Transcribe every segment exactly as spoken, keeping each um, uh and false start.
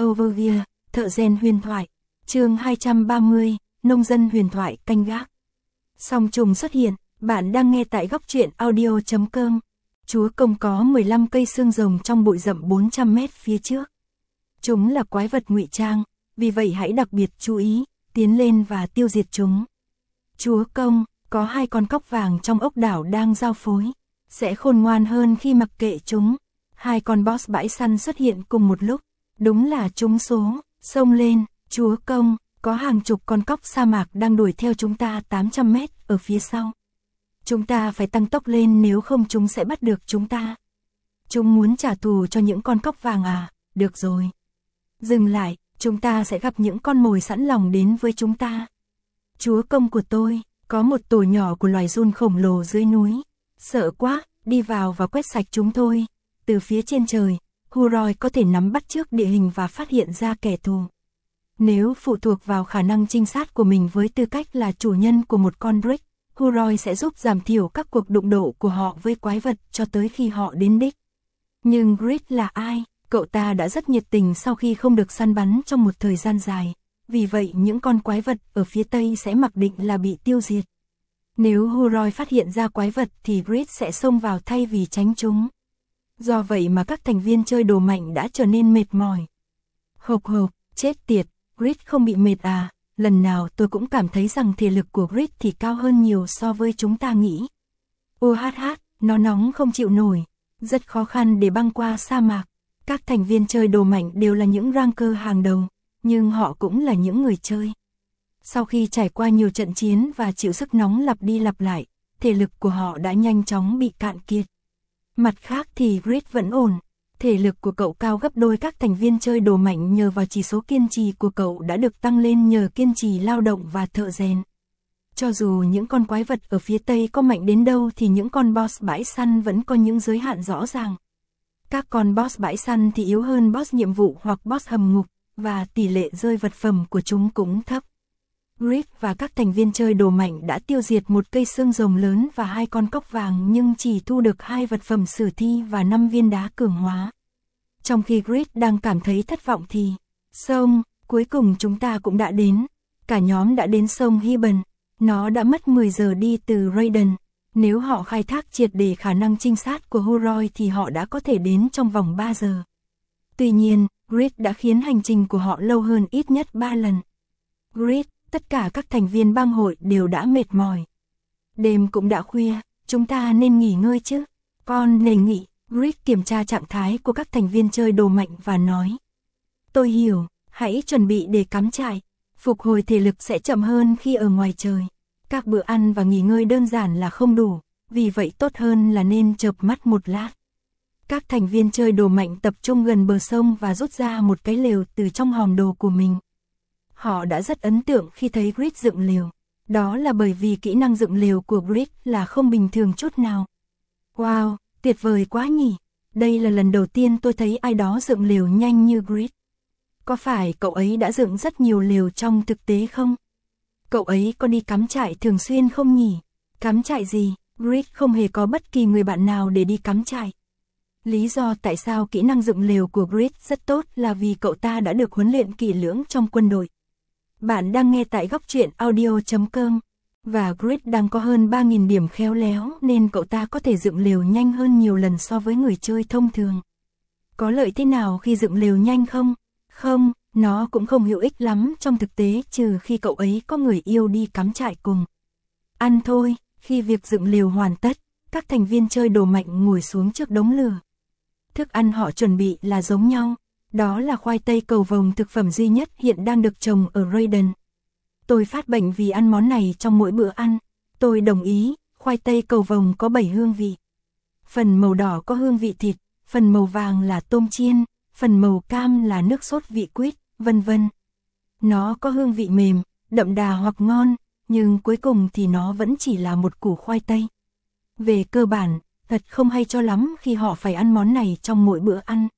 Overview, thợ rèn huyền thoại. Chương hai trăm ba mươi, nông dân huyền thoại canh gác. Song trùng xuất hiện, bạn đang nghe tại góc truyện audio chấm com. Chúa công có mười lăm cây xương rồng trong bụi rậm bốn trăm mét phía trước. Chúng là quái vật ngụy trang, vì vậy hãy đặc biệt chú ý, tiến lên và tiêu diệt chúng. Chúa công, có hai con cóc vàng trong ốc đảo đang giao phối. Sẽ khôn ngoan hơn khi mặc kệ chúng. Hai con boss bãi săn xuất hiện cùng một lúc. Đúng là trúng số, xông lên, chúa công, có hàng chục con cóc sa mạc đang đuổi theo chúng ta tám trăm mét ở phía sau. Chúng ta phải tăng tốc lên nếu không chúng sẽ bắt được chúng ta. Chúng muốn trả thù cho những con cóc vàng à, được rồi. Dừng lại, chúng ta sẽ gặp những con mồi sẵn lòng đến với chúng ta. Chúa công của tôi, có một tổ nhỏ của loài giun khổng lồ dưới núi. Sợ quá, đi vào và quét sạch chúng thôi. Từ phía trên trời, Huroi có thể nắm bắt trước địa hình và phát hiện ra kẻ thù. Nếu phụ thuộc vào khả năng trinh sát của mình với tư cách là chủ nhân của một con Drake, Huroi sẽ giúp giảm thiểu các cuộc đụng độ của họ với quái vật cho tới khi họ đến đích. Nhưng Grid là ai? Cậu ta đã rất nhiệt tình sau khi không được săn bắn trong một thời gian dài. Vì vậy những con quái vật ở phía tây sẽ mặc định là bị tiêu diệt. Nếu Huroi phát hiện ra quái vật thì Grid sẽ xông vào thay vì tránh chúng. Do vậy mà các thành viên chơi đồ mạnh đã trở nên mệt mỏi. Hộp hộp, chết tiệt, Grid không bị mệt à? Lần nào tôi cũng cảm thấy rằng thể lực của Grid thì cao hơn nhiều so với chúng ta nghĩ. Ô hát hát, nó nóng không chịu nổi. Rất khó khăn để băng qua sa mạc. Các thành viên chơi đồ mạnh đều là những ranker hàng đầu, nhưng họ cũng là những người chơi. Sau khi trải qua nhiều trận chiến và chịu sức nóng lặp đi lặp lại, thể lực của họ đã nhanh chóng bị cạn kiệt. Mặt khác thì Grid vẫn ổn. Thể lực của cậu cao gấp đôi các thành viên chơi đồ mạnh nhờ vào chỉ số kiên trì của cậu đã được tăng lên nhờ kiên trì lao động và thợ rèn. Cho dù những con quái vật ở phía tây có mạnh đến đâu thì những con boss bãi săn vẫn có những giới hạn rõ ràng. Các con boss bãi săn thì yếu hơn boss nhiệm vụ hoặc boss hầm ngục, và tỷ lệ rơi vật phẩm của chúng cũng thấp. Grid và các thành viên chơi đồ mạnh đã tiêu diệt một cây xương rồng lớn và hai con cóc vàng nhưng chỉ thu được hai vật phẩm sử thi và năm viên đá cường hóa. Trong khi Grid đang cảm thấy thất vọng thì, sông, cuối cùng chúng ta cũng đã đến. Cả nhóm đã đến sông Hiban. Nó đã mất mười giờ đi từ Raiden. Nếu họ khai thác triệt để khả năng trinh sát của Huroi thì họ đã có thể đến trong vòng ba giờ. Tuy nhiên, Grid đã khiến hành trình của họ lâu hơn ít nhất ba lần. Grid, tất cả các thành viên bang hội đều đã mệt mỏi. Đêm cũng đã khuya, chúng ta nên nghỉ ngơi chứ. Con đề nghị, Grid kiểm tra trạng thái của các thành viên chơi đồ mạnh và nói. Tôi hiểu, hãy chuẩn bị để cắm trại. Phục hồi thể lực sẽ chậm hơn khi ở ngoài trời. Các bữa ăn và nghỉ ngơi đơn giản là không đủ, vì vậy tốt hơn là nên chợp mắt một lát. Các thành viên chơi đồ mạnh tập trung gần bờ sông và rút ra một cái lều từ trong hòm đồ của mình. Họ đã rất ấn tượng khi thấy Grid dựng lều. Đó là bởi vì kỹ năng dựng lều của Grid là không bình thường chút nào. Wow, tuyệt vời quá nhỉ. Đây là lần đầu tiên tôi thấy ai đó dựng lều nhanh như Grid. Có phải cậu ấy đã dựng rất nhiều lều trong thực tế không? Cậu ấy có đi cắm trại thường xuyên không nhỉ? Cắm trại gì? Grid không hề có bất kỳ người bạn nào để đi cắm trại. Lý do tại sao kỹ năng dựng lều của Grid rất tốt là vì cậu ta đã được huấn luyện kỹ lưỡng trong quân đội. Bạn đang nghe tại góc truyện audio chấm com, và Grid đang có hơn ba nghìn điểm khéo léo nên cậu ta có thể dựng lều nhanh hơn nhiều lần so với người chơi thông thường. Có lợi thế nào khi dựng lều nhanh không? Không, nó cũng không hữu ích lắm trong thực tế trừ khi cậu ấy có người yêu đi cắm trại cùng. Ăn thôi, khi việc dựng lều hoàn tất, các thành viên chơi đồ mạnh ngồi xuống trước đống lửa. Thức ăn họ chuẩn bị là giống nhau, đó là khoai tây cầu vồng, thực phẩm duy nhất hiện đang được trồng ở Raiden. Tôi phát bệnh vì ăn món này trong mỗi bữa ăn. Tôi đồng ý, khoai tây cầu vồng có bảy hương vị. Phần màu đỏ có hương vị thịt, phần màu vàng là tôm chiên, phần màu cam là nước sốt vị quýt, vân vân. Nó có hương vị mềm, đậm đà hoặc ngon, nhưng cuối cùng thì nó vẫn chỉ là một củ khoai tây. Về cơ bản, thật không hay cho lắm khi họ phải ăn món này trong mỗi bữa ăn.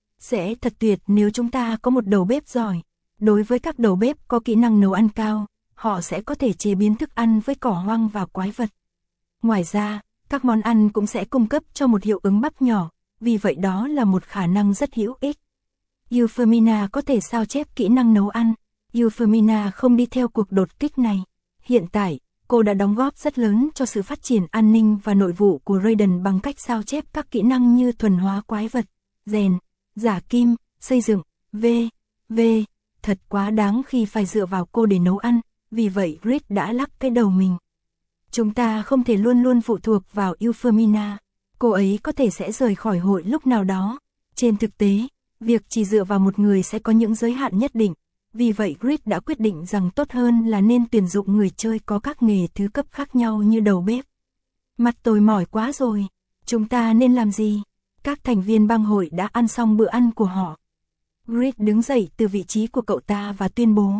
Sẽ thật tuyệt nếu chúng ta có một đầu bếp giỏi. Đối với các đầu bếp có kỹ năng nấu ăn cao, họ sẽ có thể chế biến thức ăn với cỏ hoang và quái vật. Ngoài ra, các món ăn cũng sẽ cung cấp cho một hiệu ứng bắp nhỏ, vì vậy đó là một khả năng rất hữu ích. Euphemina có thể sao chép kỹ năng nấu ăn. Euphemina không đi theo cuộc đột kích này. Hiện tại, cô đã đóng góp rất lớn cho sự phát triển an ninh và nội vụ của Raiden bằng cách sao chép các kỹ năng như thuần hóa quái vật, rèn, giả kim, xây dựng, v, v. Thật quá đáng khi phải dựa vào cô để nấu ăn, vì vậy Reed đã lắc cái đầu mình. Chúng ta không thể luôn luôn phụ thuộc vào Euphemina. Cô ấy có thể sẽ rời khỏi hội lúc nào đó. Trên thực tế, việc chỉ dựa vào một người sẽ có những giới hạn nhất định. Vì vậy Reed đã quyết định rằng tốt hơn là nên tuyển dụng người chơi có các nghề thứ cấp khác nhau như đầu bếp. Mặt tôi mỏi quá rồi. Chúng ta nên làm gì? Các thành viên bang hội đã ăn xong bữa ăn của họ. Reed đứng dậy từ vị trí của cậu ta và tuyên bố.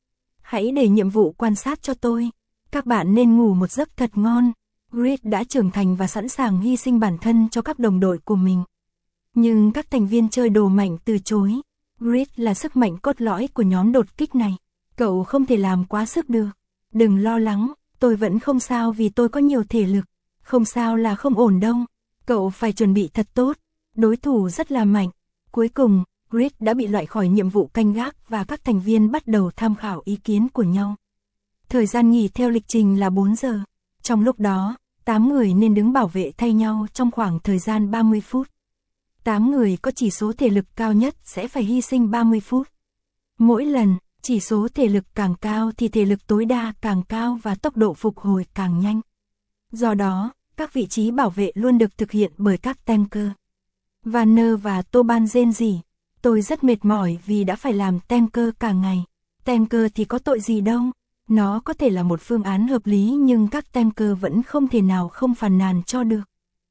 Hãy để nhiệm vụ quan sát cho tôi. Các bạn nên ngủ một giấc thật ngon. Reed đã trưởng thành và sẵn sàng hy sinh bản thân cho các đồng đội của mình. Nhưng các thành viên chơi đồ mạnh từ chối. Reed là sức mạnh cốt lõi của nhóm đột kích này. Cậu không thể làm quá sức được. Đừng lo lắng, tôi vẫn không sao vì tôi có nhiều thể lực. Không sao là không ổn đâu. Cậu phải chuẩn bị thật tốt. Đối thủ rất là mạnh. Cuối cùng, Reed đã bị loại khỏi nhiệm vụ canh gác và các thành viên bắt đầu tham khảo ý kiến của nhau. Thời gian nghỉ theo lịch trình là bốn giờ. Trong lúc đó, tám người nên đứng bảo vệ thay nhau trong khoảng thời gian ba mươi phút. tám người có chỉ số thể lực cao nhất sẽ phải hy sinh ba mươi phút. Mỗi lần, chỉ số thể lực càng cao thì thể lực tối đa càng cao và tốc độ phục hồi càng nhanh. Do đó, các vị trí bảo vệ luôn được thực hiện bởi các tanker. Vanner và Toban rên rỉ. Tôi rất mệt mỏi vì đã phải làm tanker cả ngày. Tanker thì có tội gì đâu. Nó có thể là một phương án hợp lý nhưng các tanker vẫn không thể nào không phàn nàn cho được.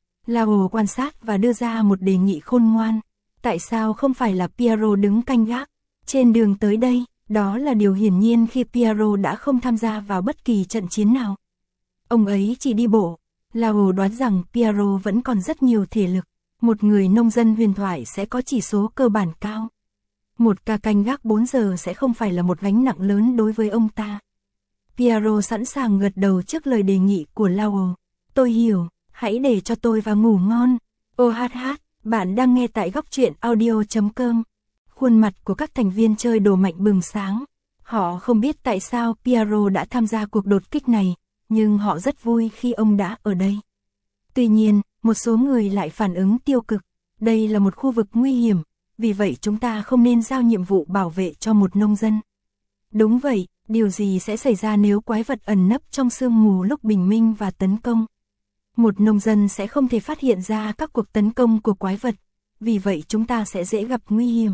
Lao quan sát và đưa ra một đề nghị khôn ngoan. Tại sao không phải là Piero đứng canh gác? Trên đường tới đây, đó là điều hiển nhiên khi Piero đã không tham gia vào bất kỳ trận chiến nào. Ông ấy chỉ đi bộ. Lao đoán rằng Piero vẫn còn rất nhiều thể lực. Một người nông dân huyền thoại sẽ có chỉ số cơ bản cao. Một ca canh gác bốn giờ sẽ không phải là một gánh nặng lớn đối với ông ta. Piero sẵn sàng gật đầu trước lời đề nghị của Lao. Tôi hiểu, hãy để cho tôi vào ngủ ngon. Ô hát hát, bạn đang nghe tại góc truyện audio chấm com. Khuôn mặt của các thành viên chơi đồ mạnh bừng sáng. Họ không biết tại sao Piero đã tham gia cuộc đột kích này, nhưng họ rất vui khi ông đã ở đây. Tuy nhiên, một số người lại phản ứng tiêu cực. Đây là một khu vực nguy hiểm, vì vậy chúng ta không nên giao nhiệm vụ bảo vệ cho một nông dân. Đúng vậy, điều gì sẽ xảy ra nếu quái vật ẩn nấp trong sương mù lúc bình minh và tấn công? Một nông dân sẽ không thể phát hiện ra các cuộc tấn công của quái vật, vì vậy chúng ta sẽ dễ gặp nguy hiểm.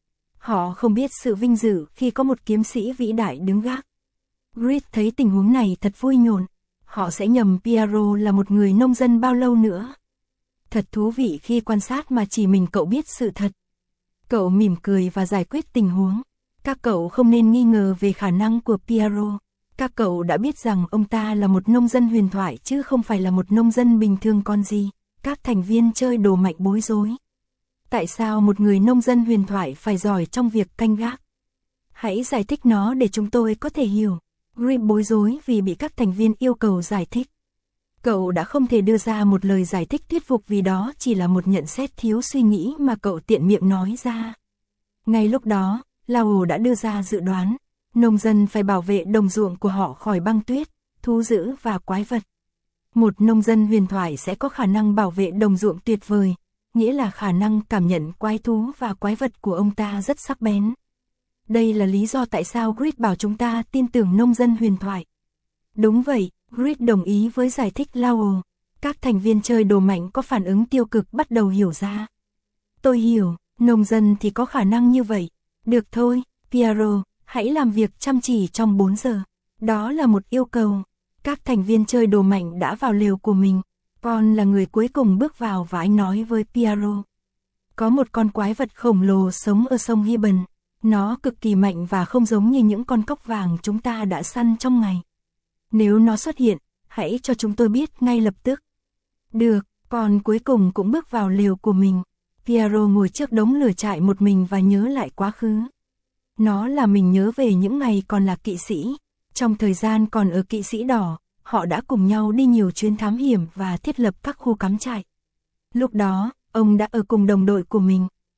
Họ không biết sự vinh dự khi có một kiếm sĩ vĩ đại đứng gác. Reed thấy tình huống này thật vui nhộn. Họ sẽ nhầm Piero là một người nông dân bao lâu nữa. Thật thú vị khi quan sát mà chỉ mình cậu biết sự thật. Cậu mỉm cười và giải quyết tình huống. Các cậu không nên nghi ngờ về khả năng của Piero. Các cậu đã biết rằng ông ta là một nông dân huyền thoại chứ không phải là một nông dân bình thường con gì. Các thành viên chơi đồ mạnh bối rối. Tại sao một người nông dân huyền thoại phải giỏi trong việc canh gác? Hãy giải thích nó để chúng tôi có thể hiểu. Reed bối rối vì bị các thành viên yêu cầu giải thích. Cậu đã không thể đưa ra một lời giải thích thuyết phục vì đó chỉ là một nhận xét thiếu suy nghĩ mà cậu tiện miệng nói ra. Ngay lúc đó, Lao đã đưa ra dự đoán. Nông dân phải bảo vệ đồng ruộng của họ khỏi băng tuyết, thú dữ và quái vật. Một nông dân huyền thoại sẽ có khả năng bảo vệ đồng ruộng tuyệt vời, nghĩa là khả năng cảm nhận quái thú và quái vật của ông ta rất sắc bén. Đây là lý do tại sao Reed bảo chúng ta tin tưởng nông dân huyền thoại. Đúng vậy, Reed đồng ý với giải thích Lao. Các thành viên chơi đồ mạnh có phản ứng tiêu cực bắt đầu hiểu ra. Tôi hiểu, nông dân thì có khả năng như vậy. Được thôi, Piero, hãy làm việc chăm chỉ trong bốn giờ. Đó là một yêu cầu. Các thành viên chơi đồ mạnh đã vào lều của mình. Con là người cuối cùng bước vào và anh nói với Piero. Có một con quái vật khổng lồ sống ở sông Hibbon. Nó cực kỳ mạnh và không giống như những con cóc vàng chúng ta đã săn trong ngày. Nếu nó xuất hiện, hãy cho chúng tôi biết ngay lập tức. Được, con cuối cùng cũng bước vào lều của mình. Piero ngồi trước đống lửa trại một mình và nhớ lại quá khứ. Nó làm mình nhớ về những ngày còn là kỵ sĩ. Trong thời gian còn ở kỵ sĩ đỏ, họ đã cùng nhau đi nhiều chuyến thám hiểm và thiết lập các khu cắm trại. Lúc đó, ông đã ở cùng đồng đội của mình.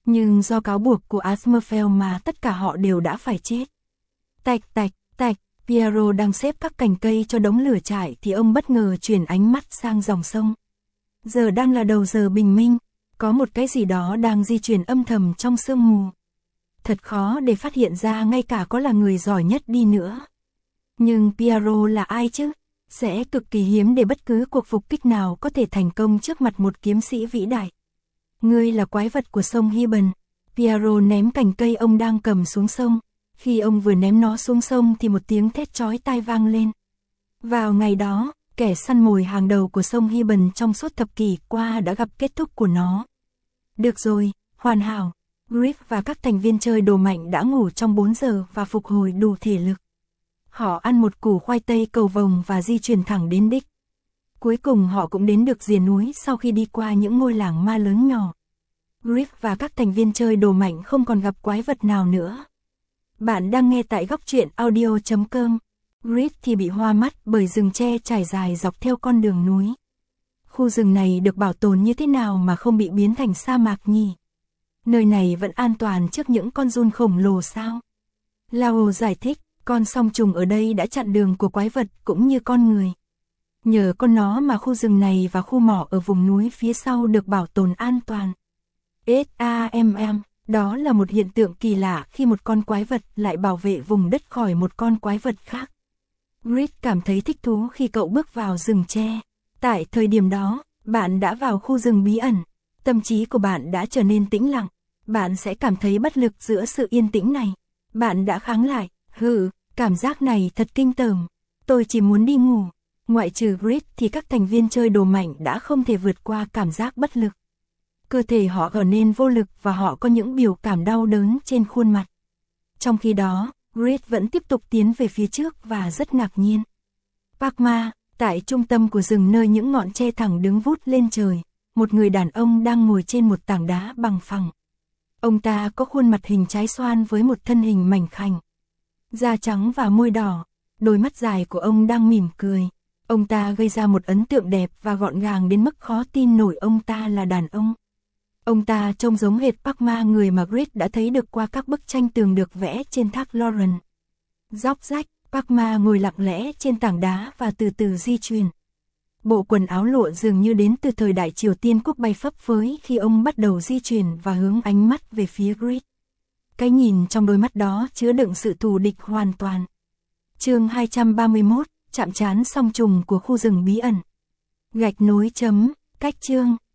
Nhưng do cáo buộc của Aziraphale mà tất cả họ đều đã phải chết. Tạch tạch, tạch, Piero đang xếp các cành cây cho đống lửa trại thì ông bất ngờ chuyển ánh mắt sang dòng sông. Giờ đang là đầu giờ bình minh, có một cái gì đó đang di chuyển âm thầm trong sương mù. Thật khó để phát hiện ra ngay cả có là người giỏi nhất đi nữa. Nhưng Piero là ai chứ? Sẽ cực kỳ hiếm để bất cứ cuộc phục kích nào có thể thành công trước mặt một kiếm sĩ vĩ đại. Ngươi là quái vật của sông Hiban. Piero ném cành cây ông đang cầm xuống sông. Khi ông vừa ném nó xuống sông thì một tiếng thét chói tai vang lên. Vào ngày đó, kẻ săn mồi hàng đầu của sông Hiban trong suốt thập kỷ qua đã gặp kết thúc của nó. Được rồi, hoàn hảo. Griff và các thành viên chơi đồ mạnh đã ngủ trong bốn giờ và phục hồi đủ thể lực. Họ ăn một củ khoai tây cầu vồng và di chuyển thẳng đến đích. Cuối cùng họ cũng đến được rìa núi sau khi đi qua những ngôi làng ma lớn nhỏ. Griff và các thành viên chơi đồ mạnh không còn gặp quái vật nào nữa. Bạn đang nghe tại góc truyện audio chấm com. Griff thì bị hoa mắt bởi rừng tre trải dài dọc theo con đường núi. Khu rừng này được bảo tồn như thế nào mà không bị biến thành sa mạc nhỉ? Nơi này vẫn an toàn trước những con giun khổng lồ sao? Lao giải thích, con song trùng ở đây đã chặn đường của quái vật cũng như con người. Nhờ con nó mà khu rừng này và khu mỏ ở vùng núi phía sau được bảo tồn an toàn. SAMM, đó là một hiện tượng kỳ lạ khi một con quái vật lại bảo vệ vùng đất khỏi một con quái vật khác. Griff cảm thấy thích thú khi cậu bước vào rừng tre. Tại thời điểm đó, bạn đã vào khu rừng bí ẩn. Tâm trí của bạn đã trở nên tĩnh lặng. Bạn sẽ cảm thấy bất lực giữa sự yên tĩnh này. Bạn đã kháng lại. Hừ, cảm giác này thật kinh tởm. Tôi chỉ muốn đi ngủ. Ngoại trừ Griff thì các thành viên chơi đồ mạnh đã không thể vượt qua cảm giác bất lực. Cơ thể họ trở nên vô lực và họ có những biểu cảm đau đớn trên khuôn mặt. Trong khi đó, Griff vẫn tiếp tục tiến về phía trước và rất ngạc nhiên. Parkma, tại trung tâm của rừng nơi những ngọn tre thẳng đứng vút lên trời, một người đàn ông đang ngồi trên một tảng đá bằng phẳng. Ông ta có khuôn mặt hình trái xoan với một thân hình mảnh khảnh. Da trắng và môi đỏ, đôi mắt dài của ông đang mỉm cười. Ông ta gây ra một ấn tượng đẹp và gọn gàng đến mức khó tin nổi ông ta là đàn ông. Ông ta trông giống hệt Parkma người mà Griff đã thấy được qua các bức tranh tường được vẽ trên thác Lauren. Róc rách, Parkma ngồi lặng lẽ trên tảng đá và từ từ di chuyển. Bộ quần áo lụa dường như đến từ thời đại Triều Tiên quốc bay phấp phới khi ông bắt đầu di chuyển và hướng ánh mắt về phía Griff. Cái nhìn trong đôi mắt đó chứa đựng sự thù địch hoàn toàn. Chương hai trăm ba mươi mốt, chạm trán song trùng của khu rừng bí ẩn. Gạch nối chấm, cách chương,